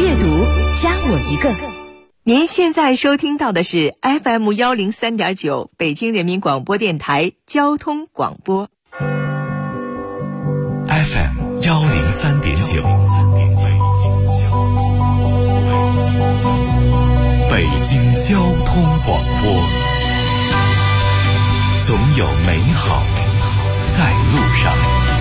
阅读加我一个。 您现在收听到的是 FM 103.9北京人民广播电台交通广播。 FM 103.9，北京交通广播，总有美好在路上。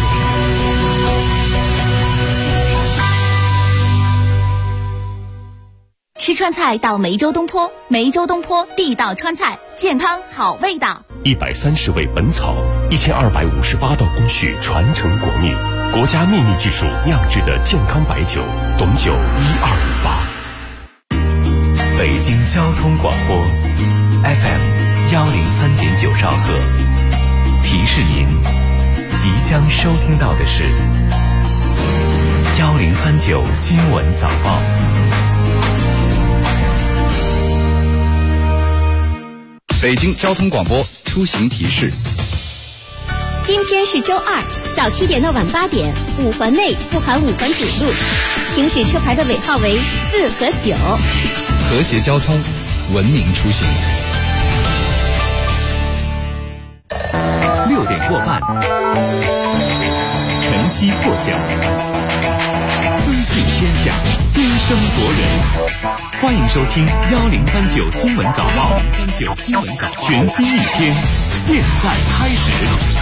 吃川菜到梅州东坡，梅州东坡地道川菜，健康好味道。 130味本草，1258道工序传承国秘，国家秘密技术酿制的健康白酒，董酒1258。 北京交通广播 FM 103.9兆赫，提示您即将收听到的是1039新闻早报。 北京交通广播出行提示： 今天是周二，早7点到晚8点，5环内不含5环主路，行驶车牌的尾号为4和9。 和谐交通，文明出行。 6点过半，晨曦破晓，资讯天下，先声夺人。欢迎收听1039新闻早报，全新一天，现在开始。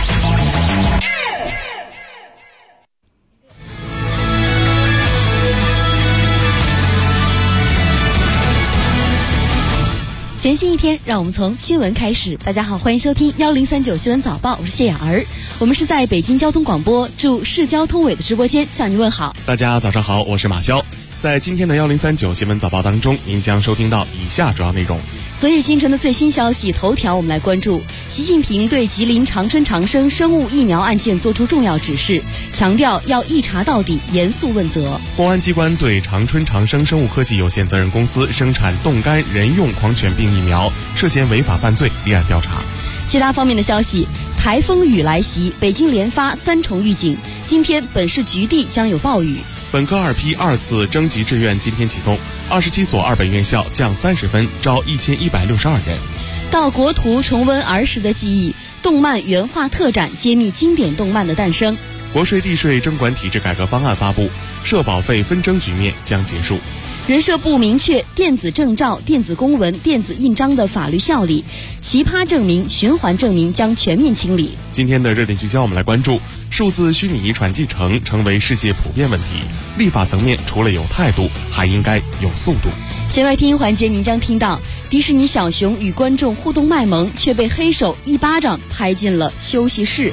全新一天，让我们从新闻开始。大家好，欢迎收听1039新闻早报，我是谢雅儿。我们是在北京交通广播驻市交通委的直播间向您问好。 大家早上好，我是马潇。在今天的1039新闻早报当中，您将收听到以下主要内容。 昨夜今晨的最新消息头条，我们来关注习近平对吉林长春长生生物疫苗案件作出重要指示，强调要一查到底，严肃问责。 公安机关对长春长生生物科技有限责任公司生产冻干人用狂犬病疫苗涉嫌违法犯罪立案调查。 其他方面的消息，台风雨来袭，北京连发3重预警，今天本市局地将有暴雨。 本科2批2次征集志愿今天启动，27所2本院校降30分，招1162人。 到国图重温儿时的记忆，动漫原画特展揭秘经典动漫的诞生。 国税地税征管体制改革方案发布，社保费纷争局面将结束。 人社部明确电子证照、电子公文、电子印章的法律效力，奇葩证明、循环证明将全面清理。 今天的热点聚焦，我们来关注数字虚拟遗传继承成为世界普遍问题，立法层面除了有态度，还应该有速度。 弦外听环节，您将听到迪士尼小熊与观众互动卖萌，却被黑手一巴掌拍进了休息室。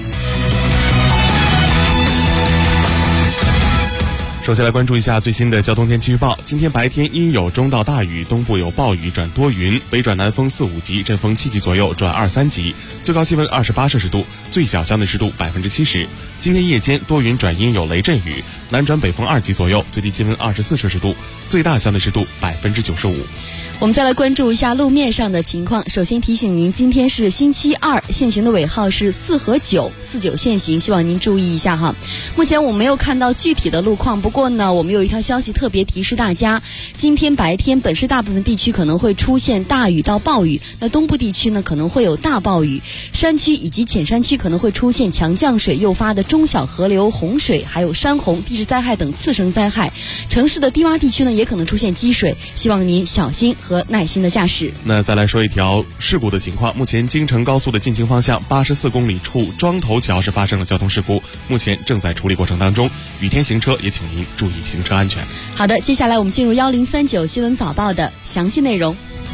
首先来关注一下最新的交通天气预报。今天白天阴有中到大雨，东部有暴雨转多云，北转南风4、5级，阵风7级左右转2、3级，最高气温28摄氏度，最小相对湿度70%。今天夜间多云转阴有雷阵雨，南转北风2级左右，最低气温24摄氏度，最大相对湿度95%。 我们再来关注一下路面上的情况。首先提醒您，今天是星期二，限行的尾号是4和9， 49限行，希望您注意一下哈。目前我没有看到具体的路况，不过呢，我们有一条消息特别提示大家，今天白天本市大部分地区可能会出现大雨到暴雨，那东部地区呢可能会有大暴雨，山区以及浅山区可能会出现强降水诱发的中小河流洪水，还有山洪、地质灾害等次生灾害。城市的低洼地区呢也可能出现积水，希望您小心和耐心的驾驶。 那再来说一条事故的情况，目前京承高速的进行方向84公里处庄头桥是发生了交通事故，目前正在处理过程当中，雨天行车也请您注意行车安全。 好的，接下来我们进入1039新闻早报的详细内容。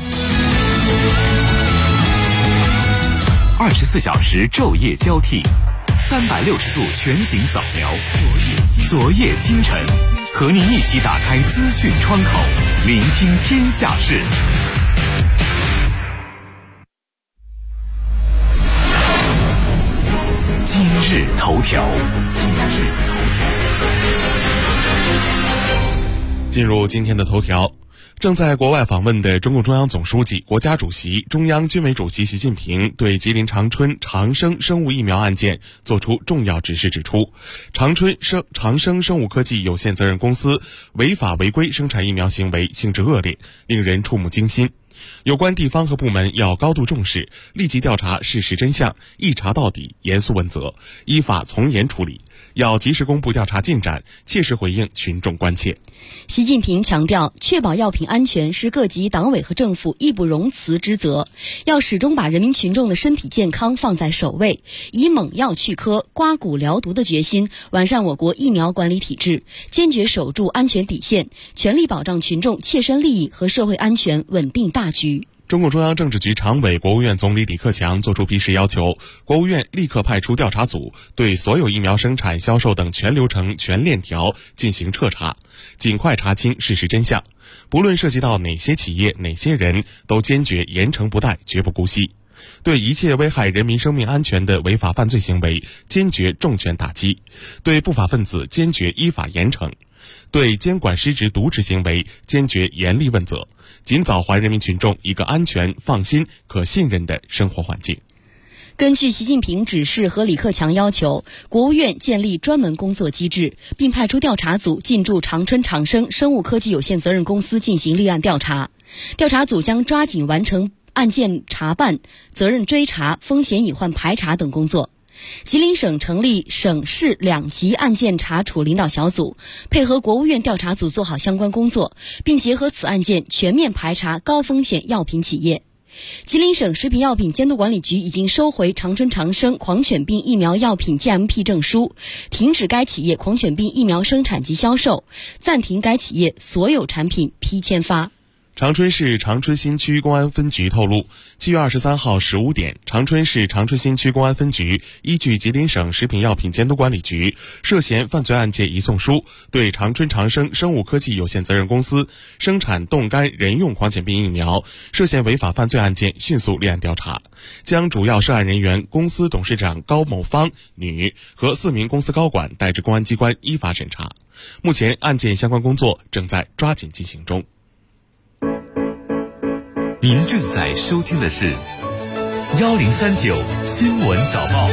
24小时昼夜交替，360度全景扫描，昨夜今晨，和您一起打开资讯窗口，聆听天下事。今日头条。 进入今天的头条， 正在国外访问的中共中央总书记、国家主席、中央军委主席习近平对吉林长春长生生物疫苗案件作出重要指示，指出，长生生物科技有限责任公司违法违规生产疫苗行为性质恶劣，令人触目惊心。有关地方和部门要高度重视，立即调查事实真相，一查到底，严肃问责，依法从严处理，要及时公布调查进展，切实回应群众关切。 习近平强调，确保药品安全是各级党委和政府义不容辞之责，要始终把人民群众的身体健康放在首位，以猛药去疴、刮骨疗毒的决心，完善我国疫苗管理体制，坚决守住安全底线，全力保障群众切身利益和社会安全稳定大局。 中共中央政治局常委、国务院总理李克强作出批示，要求国务院立刻派出调查组，对所有疫苗生产、销售等全流程、全链条进行彻查，尽快查清事实真相。不论涉及到哪些企业、哪些人，都坚决严惩不贷，绝不姑息。对一切危害人民生命安全的违法犯罪行为，坚决重拳打击；对不法分子，坚决依法严惩；对监管失职渎职行为，坚决严厉问责，尽早还人民群众一个安全、放心、可信任的生活环境。 根据习近平指示和李克强要求，国务院建立专门工作机制，并派出调查组进驻长春长生生物科技有限责任公司进行立案调查。调查组将抓紧完成案件查办、责任追查、风险隐患排查等工作。吉林省成立省市2级案件查处领导小组，配合国务院调查组做好相关工作，并结合此案件全面排查高风险药品企业。吉林省食品药品监督管理局已经收回长春长生狂犬病疫苗药品 GMP 证书，停止该企业狂犬病疫苗生产及销售，暂停该企业所有产品批签发。 长春市长春新区公安分局透露，7月23号15点，长春市长春新区公安分局依据吉林省食品药品监督管理局涉嫌犯罪案件移送书，对长春长生生物科技有限责任公司生产冻干人用狂犬病疫苗涉嫌违法犯罪案件迅速立案调查，将主要涉案人员公司董事长高某芳女和4名公司高管带至公安机关依法审查。目前案件相关工作正在抓紧进行中。 您正在收听的是1039新闻早报。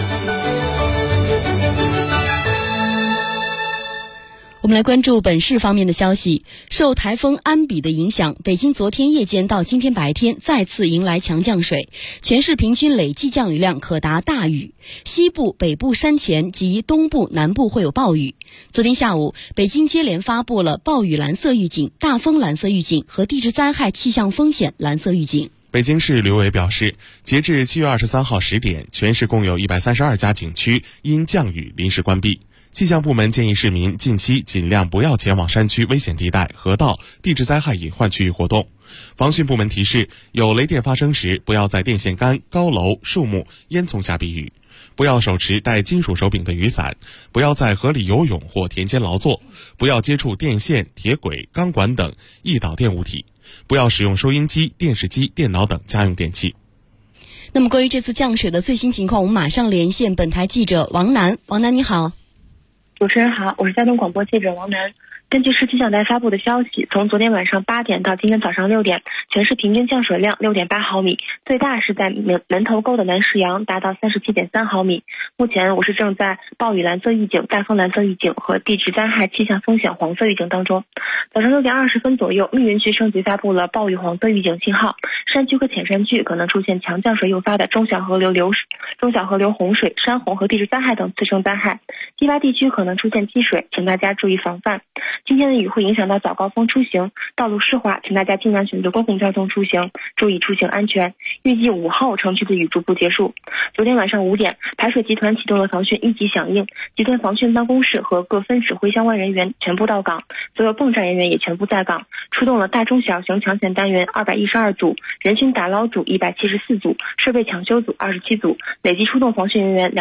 我们来关注本市方面的消息。受台风安比的影响，北京昨天夜间到今天白天再次迎来强降水，全市平均累计降雨量可达大雨，西部、北部山前及东部、南部会有暴雨。昨天下午，北京接连发布了暴雨蓝色预警、大风蓝色预警和地质灾害气象风险蓝色预警。 北京市旅游委表示，截至7月23号10点，全市共有132家景区因降雨临时关闭。气象部门建议市民近期尽量不要前往山区危险地带、河道、地质灾害隐患区域活动。防汛部门提示，有雷电发生时，不要在电线杆、高楼、树木、烟囱下避雨，不要手持带金属手柄的雨伞，不要在河里游泳或田间劳作，不要接触电线、铁轨、钢管等易导电物体，不要使用收音机、电视机、电脑等家用电器。 那么关于这次降水的最新情况，我们马上连线本台记者王楠。王楠你好。 主持人好，我是交通广播记者王楠。根据市气象台发布的消息，从昨天晚上8点到今天早上6点，全市平均降水量6.8毫米，最大是在门头沟的南石阳达到37.3毫米。目前我市正在暴雨蓝色预警、大风蓝色预警和地质灾害气象风险黄色预警当中。早上6点20分左右，密云区升级发布了暴雨黄色预警信号，山区和浅山区可能出现强降水诱发的中小河流洪水、山洪和地质灾害等次生灾害，低洼地区可能出现积水，请大家注意防范。今天的雨会影响到早高峰出行，道路湿滑，请大家尽量选择公共交通出行，注意出行安全。预计午后城区的雨逐步结束。昨天晚上5点，排水集团启动了防汛1级响应，集团防汛办公室和各分指挥相关人员全部到岗，所有泵站人员也全部在岗，出动了大中小型抢险单元212组、人群打捞组174组、设备抢修组27组，累计出动防汛人员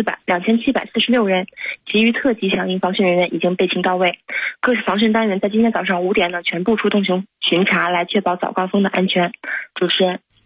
2746人，其余特级响应防汛人员已经备勤到位。各市防汛单元在今天早上5点呢全部出动巡查，来确保早高峰的安全。主持人。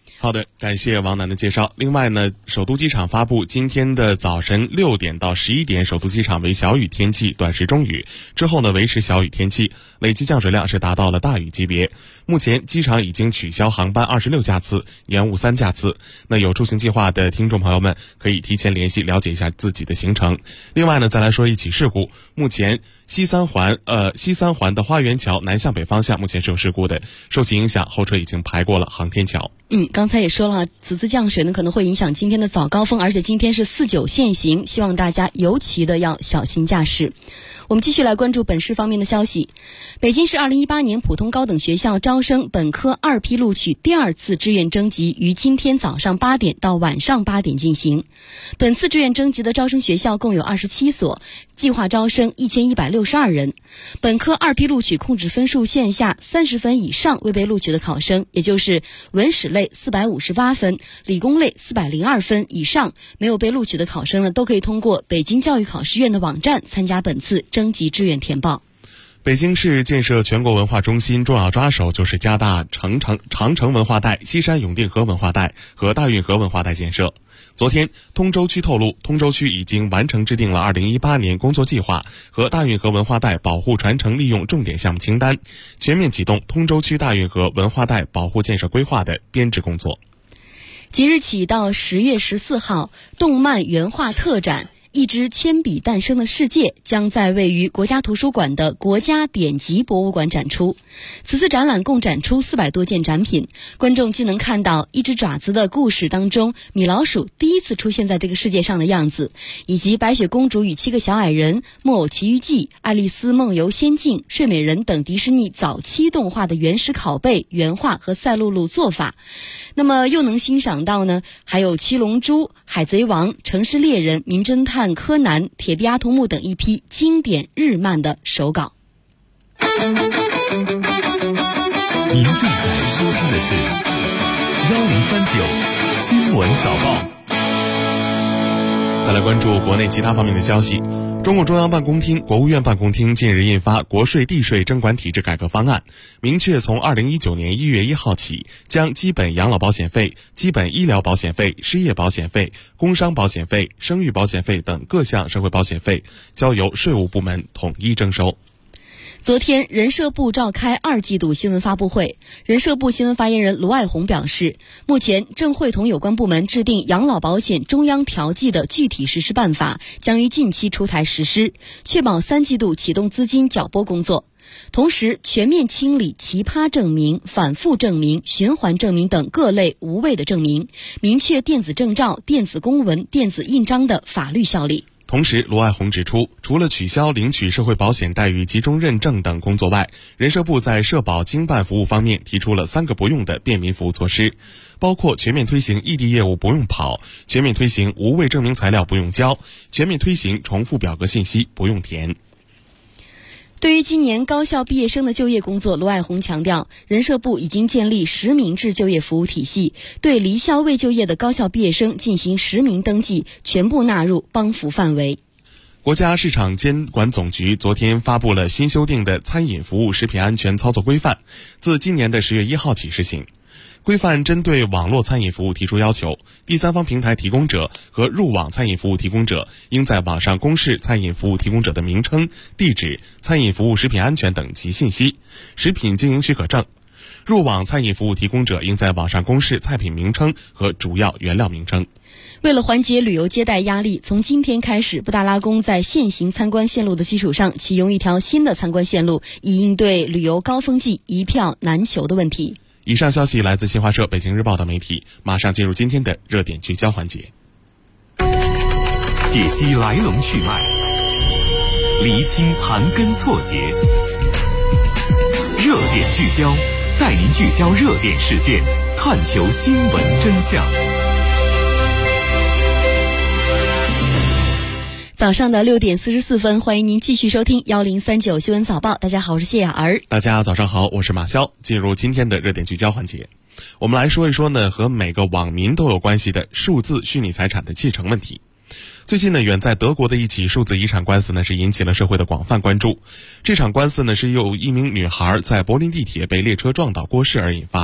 好的，感谢王楠的介绍。另外呢，首都机场发布今天的早晨6点到11点，首都机场为小雨天气，短时中雨，之后呢维持小雨天气，累计降水量是达到了大雨级别。目前机场已经取消航班26架次，延误3架次。那有出行计划的听众朋友们可以提前联系了解一下自己的行程。另外呢，再来说一起事故，目前西三环的花园桥南向北方向目前是有事故的，受其影响，后车已经排过了航天桥。 刚才也说了，此次降水呢可能会影响今天的早高峰，而且今天是49限行，希望大家尤其的要小心驾驶。我们继续来关注本市方面的消息。北京市2018年普通高等学校招生本科2批录取第2次志愿征集于今天早上8点到晚上8点进行。本次志愿征集的招生学校共有27所，计划招生1162人。本科2批录取控制分数线下30分以上未被录取的考生，也就是文史类458分、理工类402分以上没有被录取的考生呢，都可以通过北京教育考试院的网站参加本次征集志愿填报。 北京市建设全国文化中心重要抓手就是加大长城文化带、西山永定河文化带和大运河文化带建设。昨天，通州区透露，通州区已经完成制定了2018年工作计划和大运河文化带保护传承利用重点项目清单，全面启动通州区大运河文化带保护建设规划的编制工作。 即日起到10月14号，动漫原画特展一支铅笔诞生的世界将在位于国家图书馆的国家典籍博物馆展出。此次展览共展出400多件展品，观众既能看到一只爪子的故事当中米老鼠第一次出现在这个世界上的样子，以及白雪公主与7个小矮人、木偶奇遇记、爱丽丝梦游仙境、睡美人等迪士尼早期动画的原始拷贝、原画和赛璐璐做法。那么又能欣赏到呢，还有七龙珠、海贼王、城市猎人、名侦探柯南、铁臂阿童木等一批经典日漫的手稿。 您正在收听的是1039新闻早报。 再来关注国内其他方面的消息。中共中央办公厅、国务院办公厅近日印发《国税地税征管体制改革方案》，明确从2019年1月1号起，将基本养老保险费、基本医疗保险费、失业保险费、工伤保险费、生育保险费等各项社会保险费交由税务部门统一征收。 昨天，人社部召开2季度新闻发布会，人社部新闻发言人卢爱红表示，目前正会同有关部门制定养老保险中央调剂的具体实施办法，将于近期出台实施，确保3季度启动资金缴拨工作。同时，全面清理奇葩证明、反复证明、循环证明等各类无谓的证明，明确电子证照、电子公文、电子印章的法律效力。 同时，卢爱红指出，除了取消领取社会保险待遇集中认证等工作外，人社部在社保经办服务方面提出了3个不用的便民服务措施，包括全面推行异地业务不用跑，全面推行无谓证明材料不用交，全面推行重复表格信息不用填。 对于今年高校毕业生的就业工作，卢爱红强调，人社部已经建立实名制就业服务体系，对离校未就业的高校毕业生进行实名登记，全部纳入帮扶范围。 国家市场监管总局昨天发布了新修订的餐饮服务食品安全操作规范，自今年的10月1号起施行。规范针对网络餐饮服务提出要求，第三方平台提供者和入网餐饮服务提供者应在网上公示餐饮服务提供者的名称、地址、餐饮服务食品安全等及信息、食品经营许可证。入网餐饮服务提供者应在网上公示菜品名称和主要原料名称。 为了缓解旅游接待压力，从今天开始，布达拉宫在现行参观线路的基础上启用一条新的参观线路，以应对旅游高峰季一票难求的问题。 以上消息来自新华社、北京日报等媒体。马上进入今天的热点聚焦环节， 解析来龙去脉，厘清盘根错节。热点聚焦，带您聚焦热点事件，探求新闻真相。 早上的6点44分，欢迎您继续收听1039新闻早报。大家好，我是谢雅儿。 大家早上好，我是马潇。进入今天的热点聚焦环节，我们来说一说呢和每个网民都有关系的数字虚拟财产的继承问题。最近呢，远在德国的一起数字遗产官司呢是引起了社会的广泛关注。这场官司呢是由一名女孩在柏林地铁被列车撞倒过世而引发的。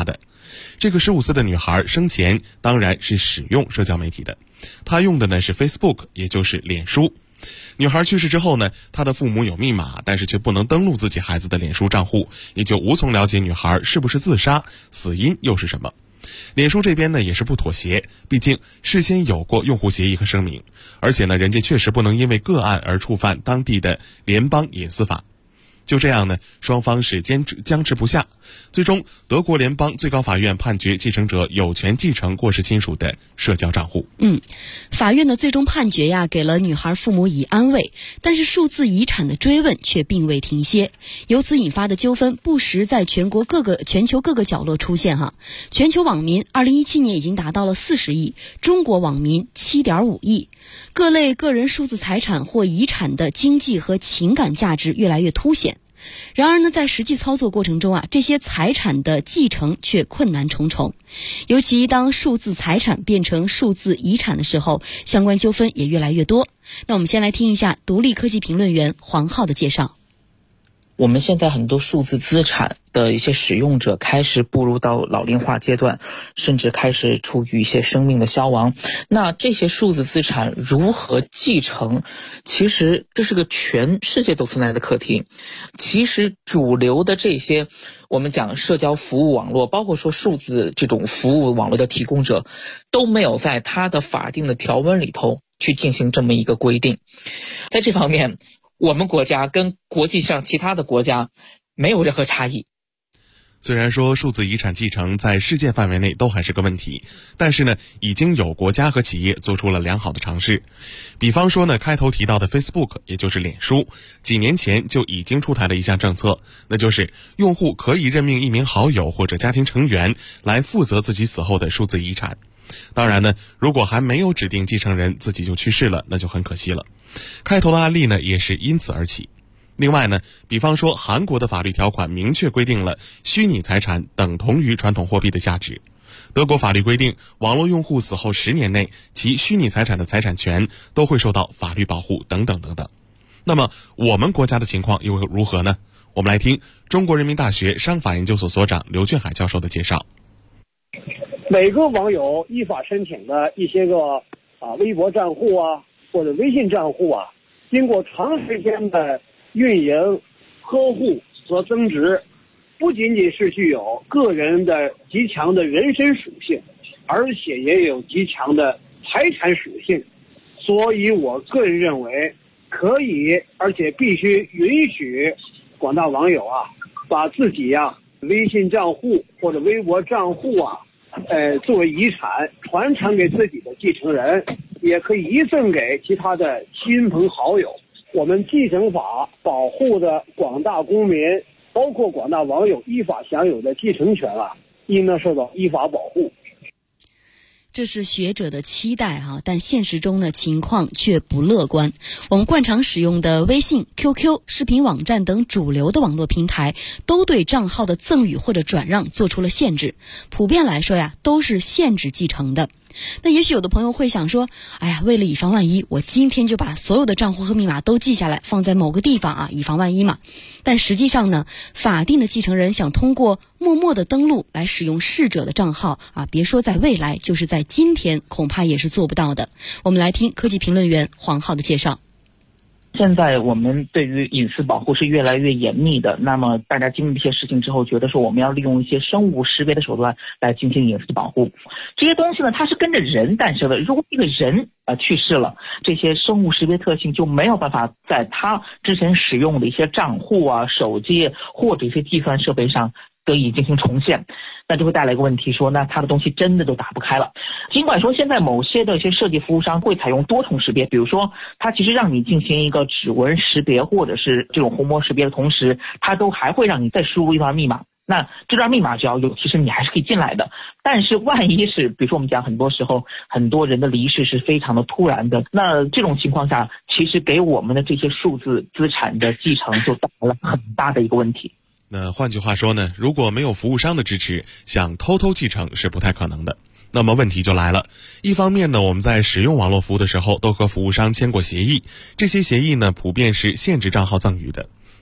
这个15岁的女孩生前当然是使用社交媒体的，她用的呢是 Facebook， 也就是脸书。女孩去世之后呢，她的父母有密码，但是却不能登录自己孩子的脸书账户，也就无从了解女孩是不是自杀，死因又是什么。脸书这边呢也是不妥协，毕竟事先有过用户协议和声明，而且呢人家确实不能因为个案而触犯当地的联邦隐私法。就这样呢，双方是僵持不下，最终德国联邦最高法院判决继承者有权继承过世亲属的社交账户。 法院的最终判决呀，给了女孩父母以安慰，但是数字遗产的追问却并未停歇，由此引发的纠纷不时在全球各个角落出现哈。全球网民2017年已经达到了40亿，中国网民7.5亿，各类个人数字财产或遗产的经济和情感价值越来越凸显。然而呢，在实际操作过程中啊，这些财产的继承却困难重重。尤其当数字财产变成数字遗产的时候，相关纠纷也越来越多。那我们先来听一下独立科技评论员黄浩的介绍。 我们现在很多数字资产的一些使用者开始步入到老龄化阶段，甚至开始处于一些生命的消亡。那这些数字资产如何继承，其实这是个全世界都存在的课题。其实主流的这些我们讲社交服务网络，包括说数字这种服务网络的提供者，都没有在它的法定的条文里头去进行这么一个规定。在这方面，我们国家跟国际上其他的国家没有任何差异。 虽然说数字遗产继承在世界范围内都还是个问题，但是呢，已经有国家和企业做出了良好的尝试。比方说呢，开头提到的 Facebook， 也就是脸书，几年前就已经出台了一项政策，那就是用户可以任命一名好友或者家庭成员来负责自己死后的数字遗产。当然呢，如果还没有指定继承人自己就去世了，那就很可惜了。开头的案例呢，也是因此而起。另外呢，比方说韩国的法律条款明确规定了虚拟财产等同于传统货币的价值。德国法律规定，网络用户死后10年内，其虚拟财产的财产权都会受到法律保护等等等等。那么我们国家的情况又如何呢？我们来听中国人民大学商法研究所所长刘俊海教授的介绍。 每个网友依法申请的一些个微博账户啊，或者微信账户啊，经过长时间的运营、呵护和增值，不仅仅是具有个人的极强的人身属性，而且也有极强的财产属性。所以我个人认为，可以而且必须允许广大网友把自己微信账户或者微博账户作为遗产传承给自己的继承人，也可以遗赠给其他的亲朋好友。我们继承法保护的广大公民，包括广大网友依法享有的继承权应当受到依法保护。 这是学者的期待但现实中呢情况却不乐观。我们惯常使用的微信、QQ、视频网站等主流的网络平台，都对账号的赠与或者转让做出了限制。普遍来说都是限制继承的。那也许有的朋友会想说，为了以防万一，我今天就把所有的账户和密码都记下来，放在某个地方以防万一嘛。但实际上呢，法定的继承人想通过默默的登录来使用逝者的账号别说在未来，就是在今天恐怕也是做不到的。我们来听科技评论员黄浩的介绍。 现在我们对于隐私保护是越来越严密的，那么大家经历这些事情之后，觉得说我们要利用一些生物识别的手段来进行隐私保护。这些东西呢，它是跟着人诞生的。如果一个人去世了，这些生物识别特性就没有办法在他之前使用的一些账户手机或者一些计算设备上得以进行重现。那就会带来一个问题，说那它的东西真的都打不开了。尽管说现在某些的一些设计服务商会采用多重识别，比如说它其实让你进行一个指纹识别或者是这种虹膜识别的同时，它都还会让你再输入一段密码。那这段密码只要有，其实你还是可以进来的。但是万一是比如说我们讲很多时候很多人的离世是非常的突然的，那这种情况下其实给我们的这些数字资产的继承就带来了很大的一个问题。 那换句话说呢，如果没有服务商的支持，想偷偷继承是不太可能的。那么问题就来了，一方面呢，我们在使用网络服务的时候都和服务商签过协议，这些协议呢普遍是限制账号赠与的。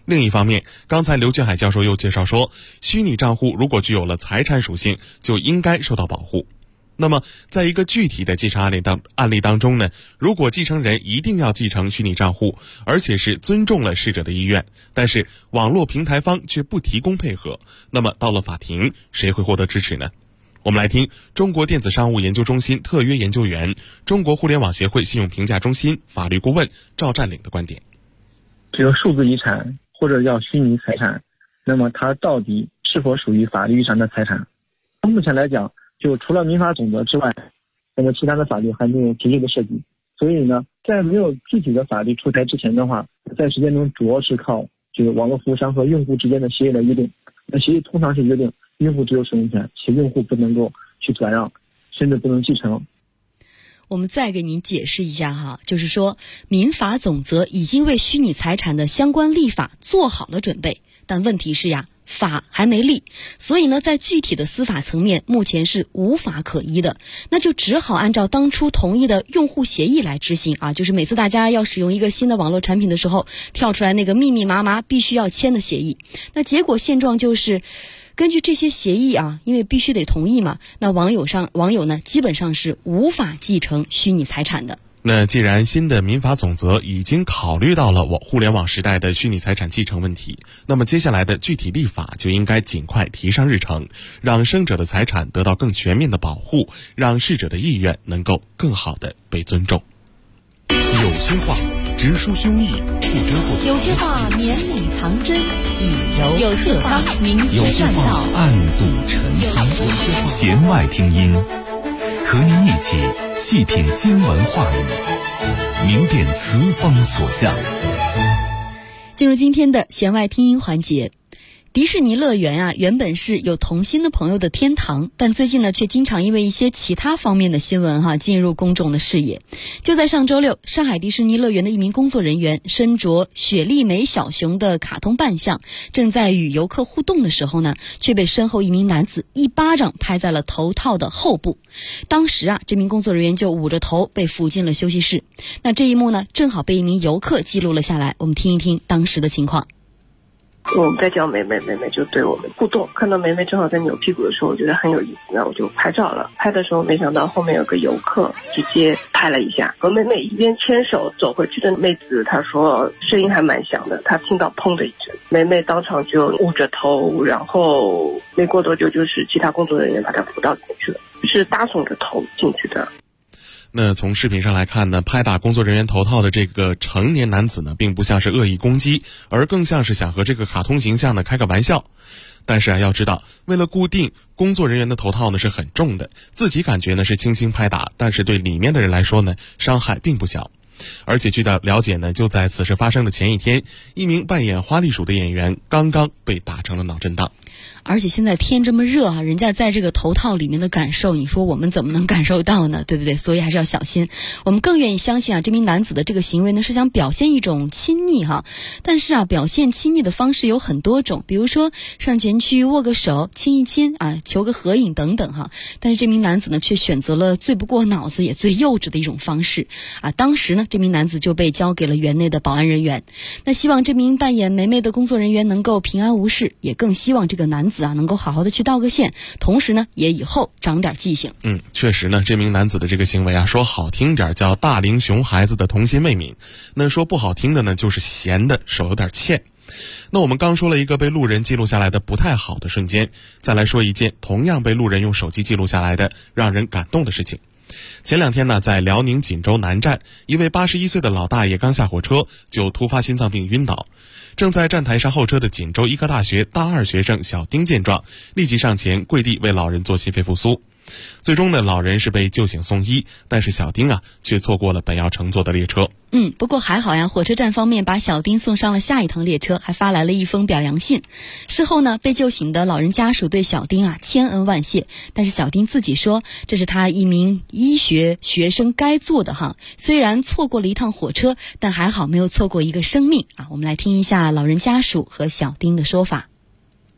另一方面，刚才刘俊海教授又介绍说，虚拟账户如果具有了财产属性，就应该受到保护。那么在一个具体的继承案例当中呢，如果继承人一定要继承虚拟账户，而且是尊重了逝者的意愿，但是网络平台方却不提供配合，那么到了法庭，谁会获得支持呢？我们来听中国电子商务研究中心特约研究员、中国互联网协会信用评价中心法律顾问赵占领的观点。 这个数字遗产或者叫虚拟财产，那么它到底是否属于法律意义上的财产？目前来讲，就除了民法总则之外，那么其他的法律还没有直接的涉及。所以呢，在没有具体的法律出台之前的话，在实践中主要是靠这个网络服务商和用户之间的协议的约定。那协议通常是约定用户只有使用权，且用户不能够去转让，甚至不能继承。 我们再给您解释一下哈，就是说民法总则已经为虚拟财产的相关立法做好了准备，但问题是呀，法还没立，所以呢，在具体的司法层面，目前是无法可依的，那就只好按照当初同意的用户协议来执行啊，就是每次大家要使用一个新的网络产品的时候，跳出来那个密密麻麻必须要签的协议。那结果现状就是，根据这些协议啊，因为必须得同意嘛，那网友呢基本上是无法继承虚拟财产的。 那既然新的民法总则已经考虑到了互联网时代的虚拟财产继承问题，那么接下来的具体立法就应该尽快提上日程，让生者的财产得到更全面的保护，让逝者的意愿能够更好的被尊重。 有些话直抒胸臆，不遮不藏； 有些话绵里藏针，以柔克刚；明有些确善道， 话暗度陈仓。弦外听音，和您一起细品新闻话语，明辨词风所向。 进入今天的弦外听音环节。迪士尼乐园啊，原本是有童心的朋友的天堂，但最近呢，却经常因为一些其他方面的新闻进入公众的视野。就在上周六，上海迪士尼乐园的一名工作人员身着雪莉梅小熊的卡通扮相，正在与游客互动的时候呢，却被身后一名男子一巴掌拍在了头套的后部。当时啊，这名工作人员就捂着头被扶进了休息室。那这一幕呢，正好被一名游客记录了下来，我们听一听当时的情况。 我们在叫梅梅，梅梅就对我们互动，看到梅梅正好在扭屁股的时候，我觉得很有意思，那我就拍照了。拍的时候没想到后面有个游客直接拍了一下，和梅梅一边牵手走回去的妹子，她说声音还蛮响的，她听到砰的一声，梅梅当场就捂着头，然后没过多久就是其他工作人员把她扶到进去了，是搭耸着头进去的。 那从视频上来看呢，拍打工作人员头套的这个成年男子呢，并不像是恶意攻击，而更像是想和这个卡通形象呢开个玩笑。但是要知道，为了固定工作人员的头套呢是很重的，自己感觉呢是轻轻拍打，但是对里面的人来说呢，伤害并不小。而且据到了解呢，就在此事发生的前一天，一名扮演花栗鼠的演员刚刚被打成了脑震荡。 而且现在天这么热啊，人家在这个头套里面的感受，你说我们怎么能感受到呢？对不对？所以还是要小心。我们更愿意相信啊，这名男子的这个行为呢是想表现一种亲昵哈。但是啊，表现亲昵的方式有很多种，比如说上前去握个手、亲一亲啊，求个合影等等哈。但是这名男子呢，却选择了最不过脑子也最幼稚的一种方式啊。当时呢，这名男子就被交给了园内的保安人员。那希望这名扮演梅梅的工作人员能够平安无事，也更希望这个男子能够好好的去道个歉，同时呢也以后长点记性。 确实呢，这名男子的这个行为啊，说好听点叫大龄熊孩子的童心未泯，那说不好听的呢，就是闲的手有点欠。那我们刚说了一个被路人记录下来的不太好的瞬间，再来说一件同样被路人用手机记录下来的让人感动的事情。前两天呢，在辽宁锦州南站，一位81岁的老大爷刚下火车就突发心脏病晕倒。正在站台上候车的锦州医科大学大二学生小丁见状，立即上前跪地为老人做心肺复苏。最终呢，老人是被救醒送医，但是小丁却错过了本要乘坐的列车。 不过还好呀，火车站方面把小丁送上了下一趟列车，还发来了一封表扬信。事后呢，被救醒的老人家属对小丁千恩万谢，但是小丁自己说，这是他一名医学学生该做的哈。虽然错过了一趟火车，但还好没有错过一个生命啊。我们来听一下老人家属和小丁的说法。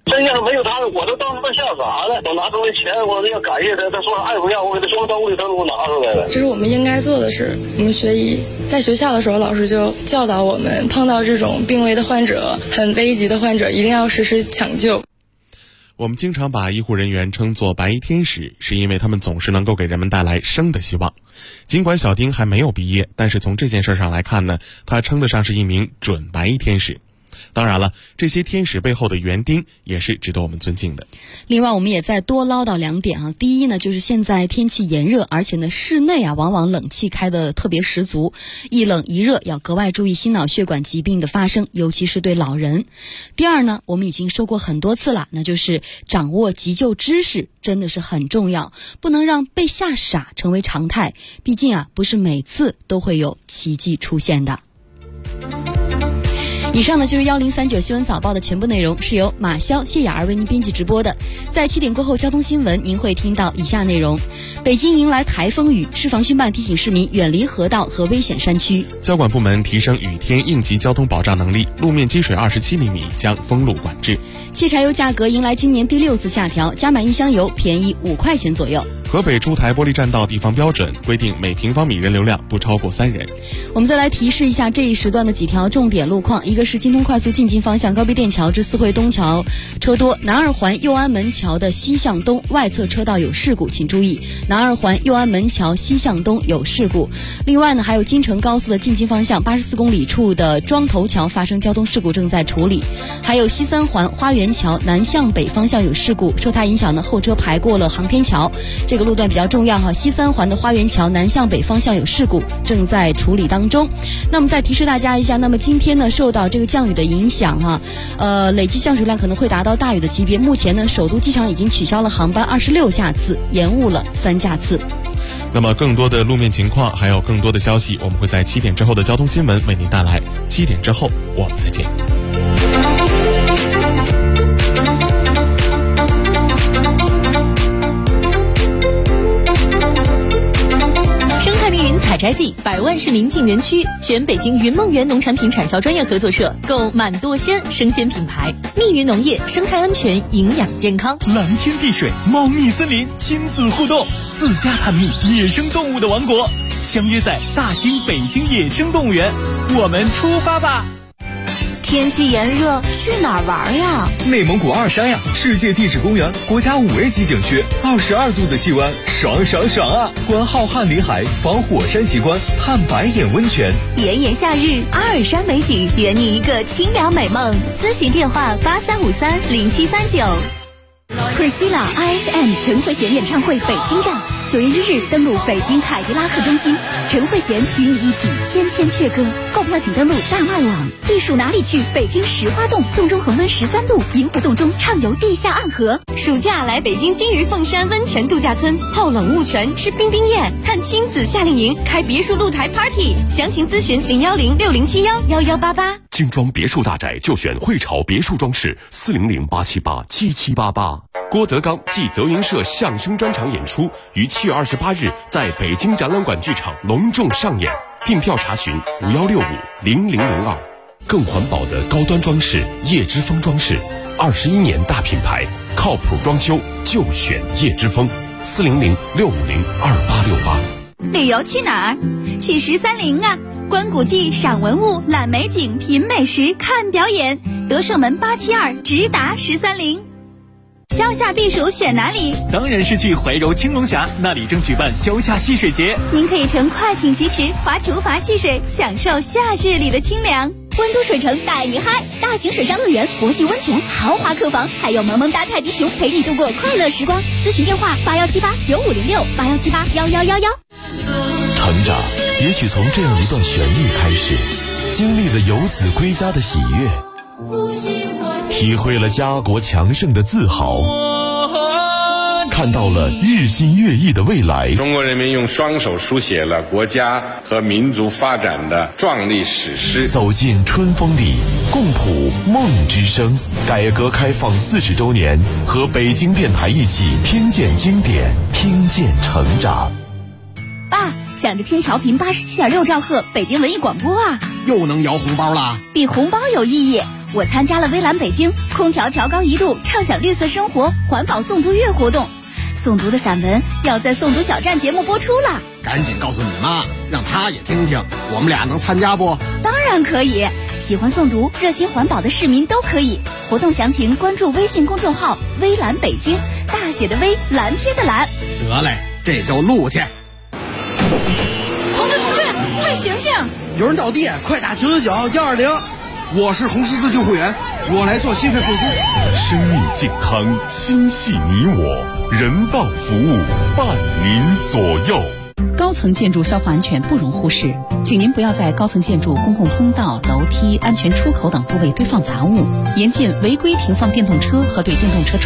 真要是没有他，我都当时都吓傻了。我拿出来钱，我要感谢他，他说爱不要，我给他装兜里，他给我拿出来了。 这是我们应该做的事。我们学医，在学校的时候，老师就教导我们，碰到这种病危的患者、很危急的患者，一定要实时抢救。 我们经常把医护人员称作白衣天使，是因为他们总是能够给人们带来生的希望。尽管小丁还没有毕业，但是从这件事上来看呢，他称得上是一名准白衣天使。当然了，这些天使背后的园丁也是值得我们尊敬的。 另外我们也再多唠叨2点啊。第一呢，就是现在天气炎热，而且呢室内往往冷气开得特别十足，一冷一热要格外注意心脑血管疾病的发生，尤其是对老人。第二呢，我们已经说过很多次了，那就是掌握急救知识真的是很重要，不能让被吓傻成为常态，毕竟不是每次都会有奇迹出现的。以上呢就是1039新闻早报的全部内容，是由马潇、谢雅儿为您编辑直播的。在7点过后交通新闻，您会听到以下内容：北京迎来台风雨，市防训办提醒市民远离河道和危险山区。 交管部门提升雨天应急交通保障能力，路面积水27厘米将封路管制。 汽柴油价格迎来今年第6次下调，加满1箱油便宜5块钱左右。 河北出台玻璃栈道地方标准，规定每平方米人流量不超过3人。 我们再来提示一下这一时段的几条重点路况，一个是京通快速进京方向高碑店桥至四惠东桥车多，南二环右安门桥的西向东外侧车道有事故，请注意，南二环右安门桥西向东有事故。另外呢，还有京承高速的进京方向84公里处的庄头桥发生交通事故，正在处理。还有西三环花园桥南向北方向有事故，受它影响呢，后车排过了航天桥，这个路段比较重要哈。西三环的花园桥南向北方向有事故，正在处理当中。那么再提示大家一下，那么今天呢，受到这个降雨的影响累计降水量可能会达到大雨的级别。目前呢，首都机场已经取消了航班26架次，延误了3架次。 那么更多的路面情况，还有更多的消息，我们会在7点之后的交通新闻为您带来。7点之后，我们再见。 采摘季，100万市民进园区，选北京云梦园农产品产销专业合作社，购满舵鲜生鲜品牌，密云农业，生态安全，营养健康， 蓝天碧水，茂密森林，亲子互动，自家探秘野生动物的王国，相约在大兴北京野生动物园，我们出发吧！ 天气炎热，去哪儿玩呀？ 内蒙古二山呀，世界地质公园，国家5A级景区，22度的气温，爽爽爽啊！观浩瀚林海，访火山奇观，探白眼温泉。 炎炎夏日，阿尔山美景，圆你一个清凉美梦。咨询电话83530739。 Priscilla ISM 陈慧娴演唱会北京站，9月1日登陆北京凯迪拉克中心，陈慧娴与你一起千千阙歌。购票请登录大麦网。避暑哪里去？北京石花洞，洞中恒温13度，银湖洞中畅游地下暗河。 暑假来北京金鱼凤山温泉度假村，泡冷雾泉，吃冰冰宴，看亲子夏令营，开别墅露台 party。详情咨询01060711188。 精装别墅大宅就选汇潮别墅装饰，400-878-7788。郭德纲暨德云社相声专场演出于7月28日在北京展览馆剧场隆重上演，订票查询51650002。更环保的高端装饰叶之峰装饰，21年大品牌，靠谱装修就选叶之峰，400-650-2868。 旅游去哪儿？去13陵啊！观古迹，赏文物，览美景，品美食，看表演。德胜门872直达13陵。消夏避暑选哪里？ 当然是去怀柔青龙峡，那里正举办消夏戏水节。 您可以乘快艇疾驰，划竹筏戏水，享受夏日里的清凉。温都水城带你嗨，大型水上乐园，佛系温泉，豪华客房，还有萌萌哒泰迪熊陪你度过快乐时光。咨询电话81789506，81781111。 成长也许从这样一段旋律开始，经历了游子归家的喜悦，体会了家国强盛的自豪，看到了日新月异的未来。 中国人民用双手书写了国家和民族发展的壮丽史诗。 走进春风里，共谱梦之声。改革开放40周年，和北京电台一起听见经典，听见成长。 爸，想着听调频87.6兆赫北京文艺广播啊， 又能摇红包啦！ 比红包有意义， 我参加了微蓝北京空调调高1度畅享绿色生活环保诵读月活动，诵读的散文要在诵读小站节目播出了。 赶紧告诉你妈，让她也听听，我们俩能参加不？ 当然可以，喜欢诵读热心环保的市民都可以。活动详情关注微信公众号微蓝北京，大写的微，蓝天的蓝。 得嘞，这就录去。 同志，快醒醒！ 有人倒地，快打999-120。我是红十字救护员，我来做心肺复苏。 生命健康，心系你我，人道服务伴您左右。 高层建筑消防安全不容忽视，请您不要在高层建筑公共通道、楼梯、安全出口等部位堆放杂物，严禁违规停放电动车和对电动车